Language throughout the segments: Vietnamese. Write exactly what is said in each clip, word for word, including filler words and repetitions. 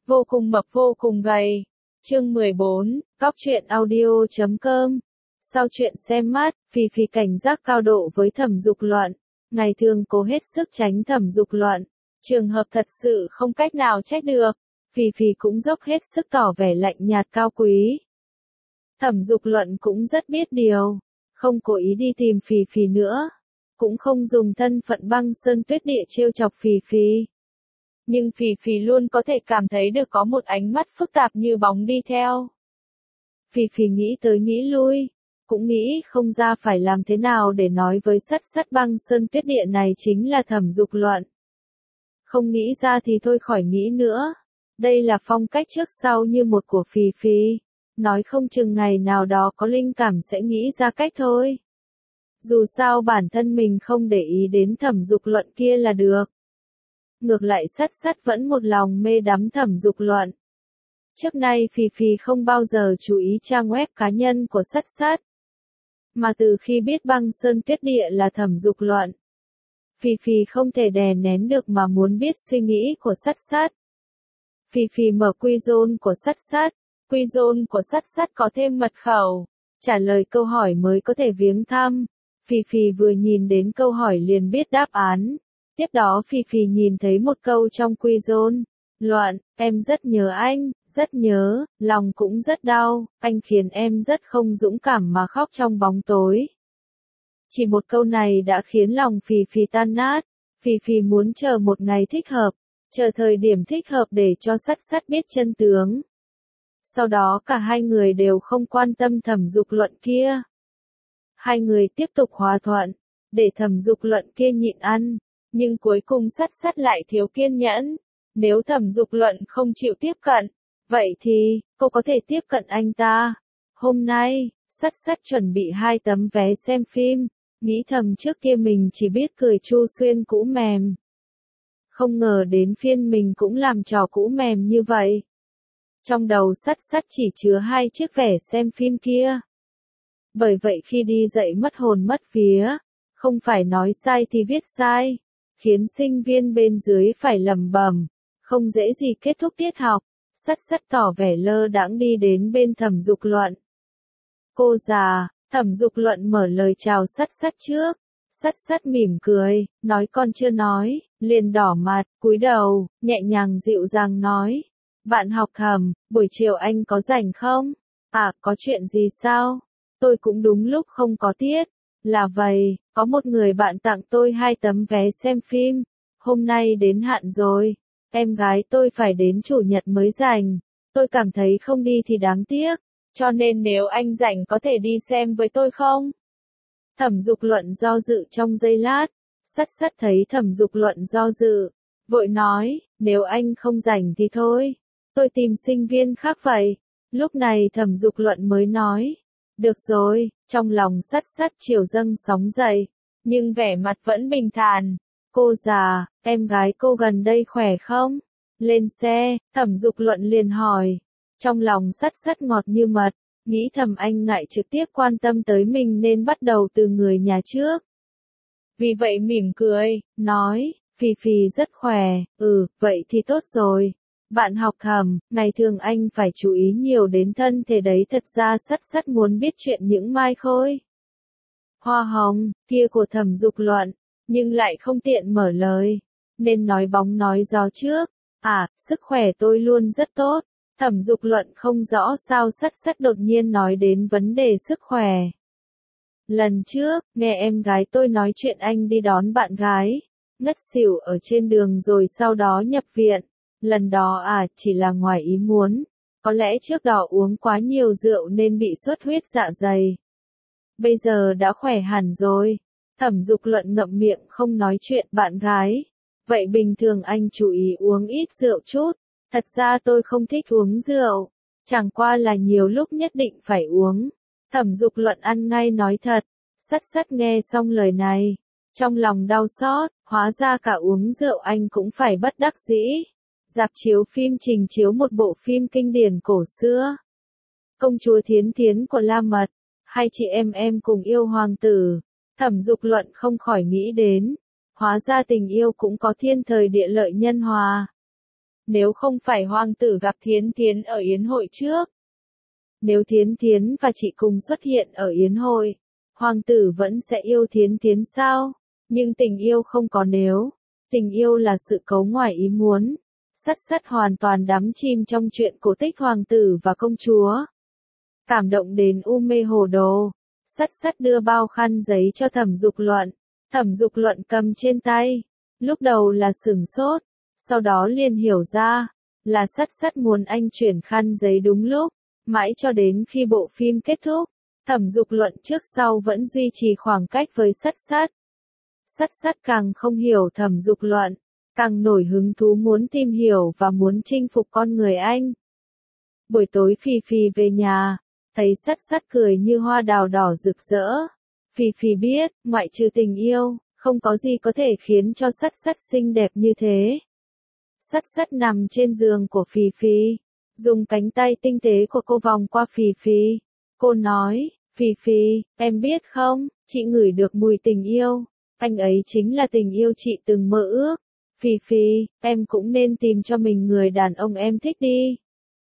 Vô cùng mập vô cùng gầy. Chương mười bốn, Cóc truyện audio chấm com. Sau chuyện xem mắt, Phì Phì cảnh giác cao độ với Thẩm Dục Loạn. Ngày thường cố hết sức tránh Thẩm Dục Loạn. Trường hợp thật sự không cách nào trách được. Phì Phì cũng dốc hết sức tỏ vẻ lạnh nhạt cao quý. Thẩm Dục Loạn cũng rất biết điều. Không cố ý đi tìm Phì Phì nữa. Cũng không dùng thân phận băng sơn tuyết địa trêu chọc Phì Phì. Nhưng Phì Phì luôn có thể cảm thấy được có một ánh mắt phức tạp như bóng đi theo. Phì Phì nghĩ tới nghĩ lui, cũng nghĩ không ra phải làm thế nào để nói với sắt sắt băng sơn tuyết địa này chính là Thẩm Dục Loạn. Không nghĩ ra thì thôi khỏi nghĩ nữa. Đây là phong cách trước sau như một của Phì Phì. Nói không chừng ngày nào đó có linh cảm sẽ nghĩ ra cách thôi. Dù sao bản thân mình không để ý đến Thẩm Dục Loạn kia là được. Ngược lại sắt sắt vẫn một lòng mê đắm Thẩm Dục Loạn. Trước nay Phì Phì không bao giờ chú ý trang web cá nhân của sắt sắt. Mà từ khi biết băng sơn tuyết địa là Thẩm Dục Loạn, Phì Phì không thể đè nén được mà muốn biết suy nghĩ của sắt sắt. Phì Phì mở Quizone của sắt sắt. Quizone của sắt sắt có thêm mật khẩu. Trả lời câu hỏi mới có thể viếng thăm. Phì Phì vừa nhìn đến câu hỏi liền biết đáp án. Tiếp đó Phì Phì nhìn thấy một câu trong Quizone. Loạn, em rất nhớ anh, rất nhớ, lòng cũng rất đau, anh khiến em rất không dũng cảm mà khóc trong bóng tối. Chỉ một câu này đã khiến lòng Phì Phì tan nát. Phì Phì muốn chờ một ngày thích hợp, chờ thời điểm thích hợp để cho sắt sắt biết chân tướng. Sau đó cả hai người đều không quan tâm Thẩm Dục Loạn kia. Hai người tiếp tục hòa thuận, để Thẩm Dục Loạn kia nhịn ăn, nhưng cuối cùng sắt sắt lại thiếu kiên nhẫn. Nếu Thẩm Dục Loạn không chịu tiếp cận, vậy thì, cô có thể tiếp cận anh ta. Hôm nay, sắt sắt chuẩn bị hai tấm vé xem phim, nghĩ thầm trước kia mình chỉ biết cười chu xuyên cũ mềm. Không ngờ đến phiên mình cũng làm trò cũ mềm như vậy. Trong đầu sắt sắt chỉ chứa hai chiếc vé xem phim kia. Bởi vậy khi đi dạy mất hồn mất vía, không phải nói sai thì viết sai, khiến sinh viên bên dưới phải lẩm bẩm, không dễ gì kết thúc tiết học. Sắt sắt tỏ vẻ lơ đãng đi đến bên Thẩm Dục Loạn. Cô già, Thẩm Dục Loạn mở lời chào sắt sắt trước. Sắt sắt mỉm cười, nói con chưa nói, liền đỏ mặt, cúi đầu, nhẹ nhàng dịu dàng nói. Bạn học Thẩm, buổi chiều anh có rảnh không? À, có chuyện gì sao? Tôi cũng đúng lúc không có tiết. Là vậy, có một người bạn tặng tôi hai tấm vé xem phim. Hôm nay đến hạn rồi. Em gái tôi phải đến chủ nhật mới rảnh. Tôi cảm thấy không đi thì đáng tiếc. Cho nên nếu anh rảnh có thể đi xem với tôi không? Thẩm Dục Loạn do dự trong giây lát. Sắt sắt thấy Thẩm Dục Loạn do dự, vội nói, nếu anh không rảnh thì thôi. Tôi tìm sinh viên khác vậy. Lúc này Thẩm Dục Loạn mới nói. Được rồi, trong lòng sắt sắt chiều dâng sóng dậy. Nhưng vẻ mặt vẫn bình thản. Cô già, em gái cô gần đây khỏe không? Lên xe, Thẩm Dục Loạn liền hỏi. Trong lòng sắt sắt ngọt như mật. Nghĩ thầm anh ngại trực tiếp quan tâm tới mình nên bắt đầu từ người nhà trước. Vì vậy mỉm cười, nói, Phì Phì rất khỏe, ừ, vậy thì tốt rồi. Bạn học Thẩm, ngày thường anh phải chú ý nhiều đến thân thể đấy, thật ra sắt sắt muốn biết chuyện những mai khôi hoa hồng kia của Thẩm Dục Loạn, nhưng lại không tiện mở lời, nên nói bóng nói gió trước. À, sức khỏe tôi luôn rất tốt. Thẩm Dục Loạn không rõ sao sắt sắt đột nhiên nói đến vấn đề sức khỏe. Lần trước, nghe em gái tôi nói chuyện anh đi đón bạn gái, ngất xỉu ở trên đường rồi sau đó nhập viện. Lần đó à, chỉ là ngoài ý muốn. Có lẽ trước đó uống quá nhiều rượu nên bị xuất huyết dạ dày. Bây giờ đã khỏe hẳn rồi. Thẩm Dục Loạn ngậm miệng không nói chuyện bạn gái. Vậy bình thường anh chú ý uống ít rượu chút. Thật ra tôi không thích uống rượu. Chẳng qua là nhiều lúc nhất định phải uống. Thẩm Dục Loạn ăn ngay nói thật. Sắt sắt nghe xong lời này. Trong lòng đau xót, hóa ra cả uống rượu anh cũng phải bất đắc dĩ. Rạp chiếu phim trình chiếu một bộ phim kinh điển cổ xưa. Công chúa Thiến Thiến của La Mật. Hai chị em em cùng yêu hoàng tử. Thẩm Dục Loạn không khỏi nghĩ đến. Hóa ra tình yêu cũng có thiên thời địa lợi nhân hòa. Nếu không phải hoàng tử gặp Thiến Thiến ở yến hội trước. Nếu Thiến Thiến và chị cùng xuất hiện ở yến hội, hoàng tử vẫn sẽ yêu Thiến Thiến sao? Nhưng tình yêu không có nếu. Tình yêu là sự cấu ngoài ý muốn. Sắt sắt hoàn toàn đắm chìm trong chuyện cổ tích hoàng tử và công chúa. Cảm động đến u mê hồ đồ. Sắt sắt đưa bao khăn giấy cho Thẩm Dục Luận. Thẩm Dục Luận cầm trên tay. Lúc đầu là sửng sốt. Sau đó liền hiểu ra. Là sắt sắt muốn anh chuyển khăn giấy đúng lúc. Mãi cho đến khi bộ phim kết thúc. Thẩm Dục Luận trước sau vẫn duy trì khoảng cách với sắt sắt. Sắt sắt càng không hiểu Thẩm Dục Luận. Càng nổi hứng thú muốn tìm hiểu và muốn chinh phục con người anh. Buổi tối Phì Phì về nhà. Thấy sắt sắt cười như hoa đào đỏ rực rỡ. Phì Phì biết, ngoại trừ tình yêu, không có gì có thể khiến cho sắt sắt xinh đẹp như thế. Sắt sắt nằm trên giường của Phì Phì, dùng cánh tay tinh tế của cô vòng qua Phì Phì. Cô nói, Phì Phì, em biết không, chị ngửi được mùi tình yêu. Anh ấy chính là tình yêu chị từng mơ ước. Phì Phì, em cũng nên tìm cho mình người đàn ông em thích đi.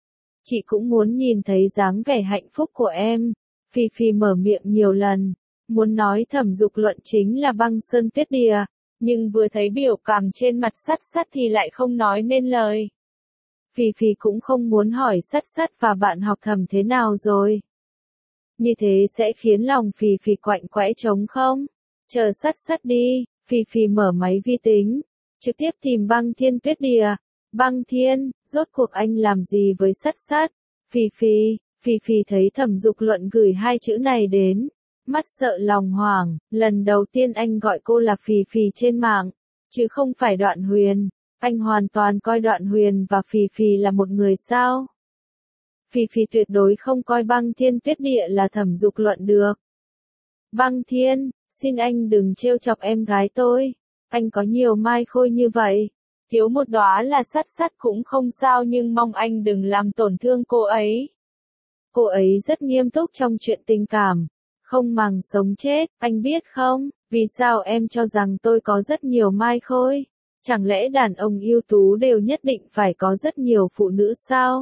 Chị cũng muốn nhìn thấy dáng vẻ hạnh phúc của em. Phì Phì mở miệng nhiều lần, muốn nói Thẩm Dục Luận chính là băng sơn tuyết địa, nhưng vừa thấy biểu cảm trên mặt sắt sắt thì lại không nói nên lời. Phì Phì cũng không muốn hỏi sắt sắt và bạn học Thẩm thế nào rồi. Như thế sẽ khiến lòng Phì Phì quạnh quẽ trống không? Chờ sắt sắt đi, Phì Phì mở máy vi tính, trực tiếp tìm băng thiên tuyết địa. Băng thiên, rốt cuộc anh làm gì với sắt sắt? Phì Phì, Phì Phì thấy Thẩm Dục Luận gửi hai chữ này đến. Mắt sợ lòng hoảng, lần đầu tiên anh gọi cô là Phì Phì trên mạng, chứ không phải Đoạn Huyền. Anh hoàn toàn coi Đoạn Huyền và Phì Phì là một người sao? Phì Phì tuyệt đối không coi băng thiên tuyết địa là Thẩm Dục Luận được. Băng thiên, xin anh đừng trêu chọc em gái tôi. Anh có nhiều mai khôi như vậy. Thiếu một đóa là sắt sắt cũng không sao nhưng mong anh đừng làm tổn thương cô ấy. Cô ấy rất nghiêm túc trong chuyện tình cảm. Không màng sống chết, anh biết không, vì sao em cho rằng tôi có rất nhiều mai khôi? Chẳng lẽ đàn ông ưu tú đều nhất định phải có rất nhiều phụ nữ sao?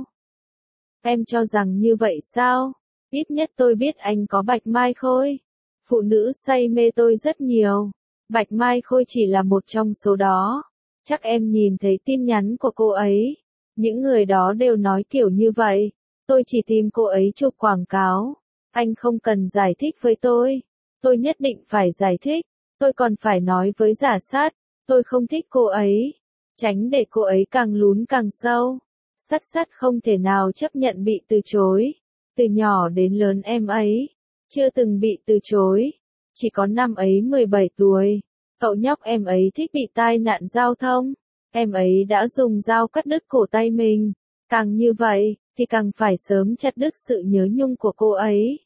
Em cho rằng như vậy sao? Ít nhất tôi biết anh có bạch mai khôi. Phụ nữ say mê tôi rất nhiều. Bạch mai khôi chỉ là một trong số đó. Chắc em nhìn thấy tin nhắn của cô ấy. Những người đó đều nói kiểu như vậy. Tôi chỉ tìm cô ấy chụp quảng cáo. Anh không cần giải thích với tôi. Tôi nhất định phải giải thích. Tôi còn phải nói với giả sát. Tôi không thích cô ấy. Tránh để cô ấy càng lún càng sâu. Sắt sắt không thể nào chấp nhận bị từ chối. Từ nhỏ đến lớn em ấy chưa từng bị từ chối. Chỉ có năm ấy mười bảy tuổi. Cậu nhóc em ấy thích bị tai nạn giao thông. Em ấy đã dùng dao cắt đứt cổ tay mình. Càng như vậy, thì càng phải sớm chặt đứt sự nhớ nhung của cô ấy.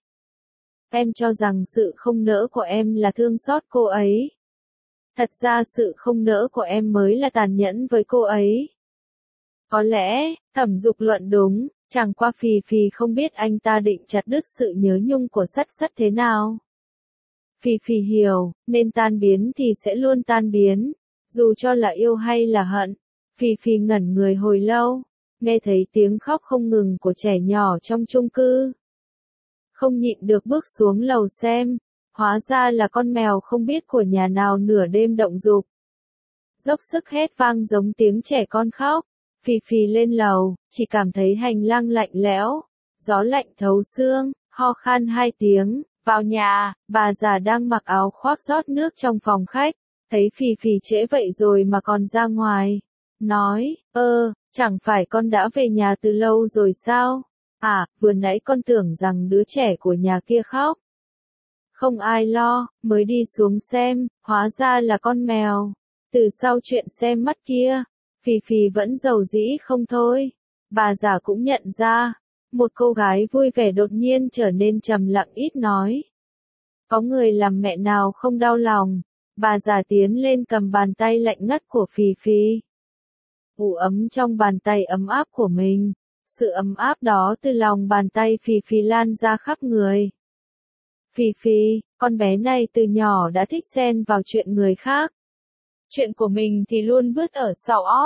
Em cho rằng sự không nỡ của em là thương xót cô ấy. Thật ra sự không nỡ của em mới là tàn nhẫn với cô ấy. Có lẽ, Thẩm Dục Luận đúng, chẳng qua Phì Phì không biết anh ta định chặt đứt sự nhớ nhung của sắt sắt thế nào. Phì Phì hiểu, nên tan biến thì sẽ luôn tan biến, dù cho là yêu hay là hận. Phì Phì ngẩn người hồi lâu, nghe thấy tiếng khóc không ngừng của trẻ nhỏ trong chung cư. Không nhịn được bước xuống lầu xem, hóa ra là con mèo không biết của nhà nào nửa đêm động dục. Dốc sức hét vang giống tiếng trẻ con khóc. Phì Phì lên lầu, chỉ cảm thấy hành lang lạnh lẽo, gió lạnh thấu xương, ho khan hai tiếng, vào nhà, bà già đang mặc áo khoác rót nước trong phòng khách, thấy Phì Phì trễ vậy rồi mà còn ra ngoài, nói, ơ, chẳng phải con đã về nhà từ lâu rồi sao? À, vừa nãy con tưởng rằng đứa trẻ của nhà kia khóc. Không ai lo, mới đi xuống xem, hóa ra là con mèo. Từ sau chuyện xem mắt kia, Phì Phì vẫn giàu dĩ không thôi. Bà già cũng nhận ra, một cô gái vui vẻ đột nhiên trở nên trầm lặng ít nói. Có người làm mẹ nào không đau lòng. Bà già tiến lên cầm bàn tay lạnh ngắt của Phì Phì. Ủ ấm trong bàn tay ấm áp của mình. Sự ấm áp đó từ lòng bàn tay Phì Phì lan ra khắp người. Phì Phì, con bé này từ nhỏ đã thích xen vào chuyện người khác. Chuyện của mình thì luôn vứt ở sau ót.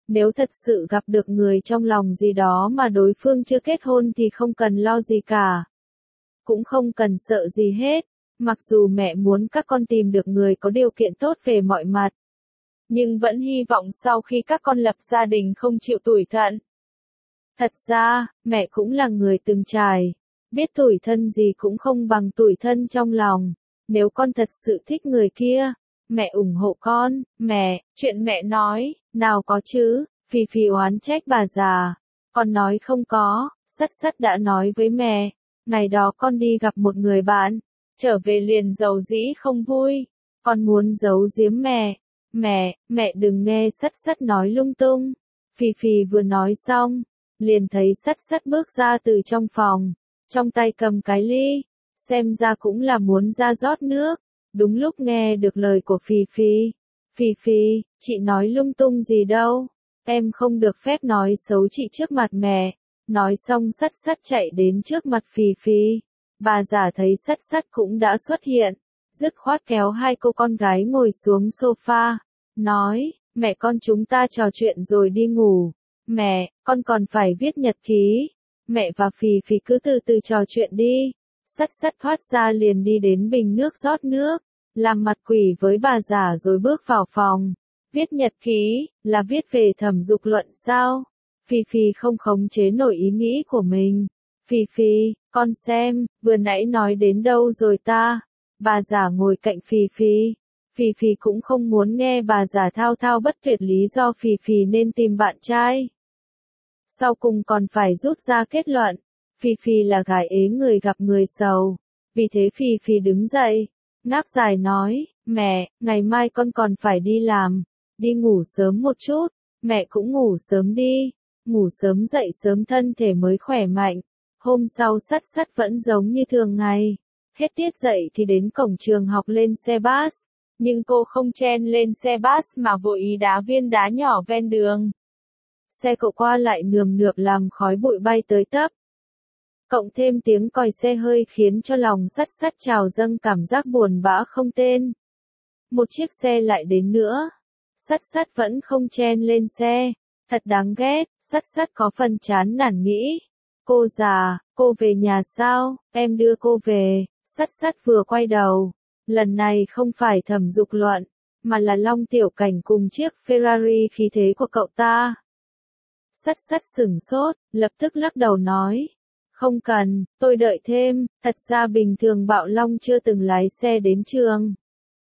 Nếu thật sự gặp được người trong lòng gì đó mà đối phương chưa kết hôn thì không cần lo gì cả. Cũng không cần sợ gì hết. Mặc dù mẹ muốn các con tìm được người có điều kiện tốt về mọi mặt, nhưng vẫn hy vọng sau khi các con lập gia đình không chịu tủi thân. Thật ra, mẹ cũng là người từng trải, biết tủi thân gì cũng không bằng tủi thân trong lòng. Nếu con thật sự thích người kia, mẹ ủng hộ con. Mẹ, chuyện mẹ nói, nào có chứ, Phì Phì oán trách bà già. Con nói không có, Sắt Sắt đã nói với mẹ, ngày đó con đi gặp một người bạn, trở về liền giàu dĩ không vui, con muốn giấu giếm mẹ. Mẹ, mẹ đừng nghe Sắt Sắt nói lung tung. Phì Phì vừa nói xong, liền thấy Sắt Sắt bước ra từ trong phòng, trong tay cầm cái ly, xem ra cũng là muốn ra rót nước. Đúng lúc nghe được lời của Phì Phì. Phì Phì, chị nói lung tung gì đâu, em không được phép nói xấu chị trước mặt mẹ. Nói xong Sắt Sắt chạy đến trước mặt Phì Phì. Bà già thấy Sắt Sắt cũng đã xuất hiện, dứt khoát kéo hai cô con gái ngồi xuống sofa, nói, mẹ con chúng ta trò chuyện rồi đi ngủ. Mẹ, con còn phải viết nhật ký. Mẹ và Phì Phì cứ từ từ trò chuyện đi. Sắt Sắt thoát ra liền đi đến bình nước rót nước, làm mặt quỷ với bà già rồi bước vào phòng. Viết nhật ký, là viết về thẩm dục luận sao? Phì Phì không khống chế nổi ý nghĩ của mình. Phì Phì, con xem, vừa nãy nói đến đâu rồi ta? Bà già ngồi cạnh Phì Phì. Phì Phì cũng không muốn nghe bà già thao thao bất tuyệt lý do Phì Phì nên tìm bạn trai. Sau cùng còn phải rút ra kết luận, Phì Phì là gái ế người gặp người sầu. Vì thế Phì Phì đứng dậy, ngáp dài nói, mẹ, ngày mai con còn phải đi làm, đi ngủ sớm một chút. Mẹ cũng ngủ sớm đi, ngủ sớm dậy sớm thân thể mới khỏe mạnh. Hôm sau Sắt Sắt vẫn giống như thường ngày, hết tiết dậy thì đến cổng trường học lên xe bus, nhưng cô không chen lên xe bus mà vội ý đá viên đá nhỏ ven đường. Xe cộ qua lại nườm nượp làm khói bụi bay tới tấp. Cộng thêm tiếng còi xe hơi khiến cho lòng Sắt Sắt trào dâng cảm giác buồn bã không tên. Một chiếc xe lại đến nữa. Sắt Sắt vẫn không chen lên xe. Thật đáng ghét, Sắt Sắt có phần chán nản nghĩ. Cô già, cô về nhà sao, em đưa cô về. Sắt Sắt vừa quay đầu. Lần này không phải thẩm dục luận, mà là Long Tiểu Cảnh cùng chiếc Ferrari khí thế của cậu ta. Sắt Sắt sửng sốt, lập tức lắc đầu nói. Không cần, tôi đợi thêm, thật ra bình thường Bạo Long chưa từng lái xe đến trường.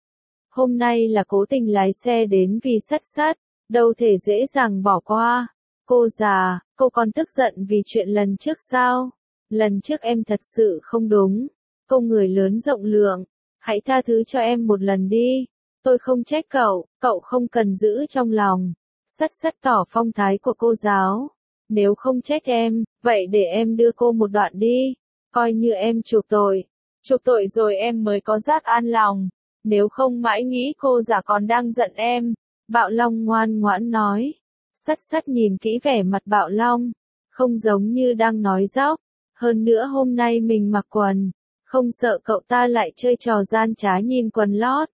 Hôm nay là cố tình lái xe đến vì Sắt Sắt, đâu thể dễ dàng bỏ qua. Cô già, cô còn tức giận vì chuyện lần trước sao? Lần trước em thật sự không đúng. Cô người lớn rộng lượng, hãy tha thứ cho em một lần đi. Tôi không trách cậu, cậu không cần giữ trong lòng. Sắt Sắt tỏ phong thái của cô giáo. Nếu không trách em, vậy để em đưa cô một đoạn đi. Coi như em chuộc tội. Chuộc tội rồi em mới có giác an lòng. Nếu không mãi nghĩ cô già còn đang giận em. Bạo Long ngoan ngoãn nói. Sắt Sắt nhìn kỹ vẻ mặt Bạo Long. Không giống như đang nói dóc. Hơn nữa hôm nay mình mặc quần. Không sợ cậu ta lại chơi trò gian trá nhìn quần lót.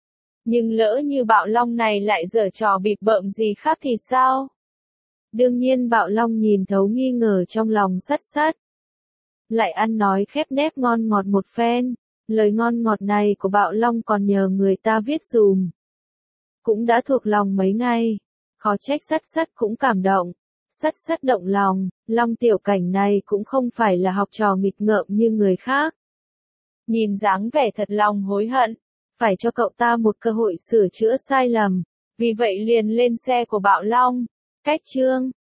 Nhưng lỡ như Bạo Long này lại giở trò bịp bợm gì khác thì sao? Đương nhiên Bạo Long nhìn thấu nghi ngờ trong lòng Sắt Sắt. Lại ăn nói khép nép ngon ngọt một phen. Lời ngon ngọt này của Bạo Long còn nhờ người ta viết dùm. Cũng đã thuộc lòng mấy ngày. Khó trách Sắt Sắt cũng cảm động. Sắt Sắt động lòng, Long Tiểu Cảnh này cũng không phải là học trò nghịch ngợm như người khác. Nhìn dáng vẻ thật lòng hối hận, phải cho cậu ta một cơ hội sửa chữa sai lầm. Vì vậy liền lên xe của Bạo Long. Cách chương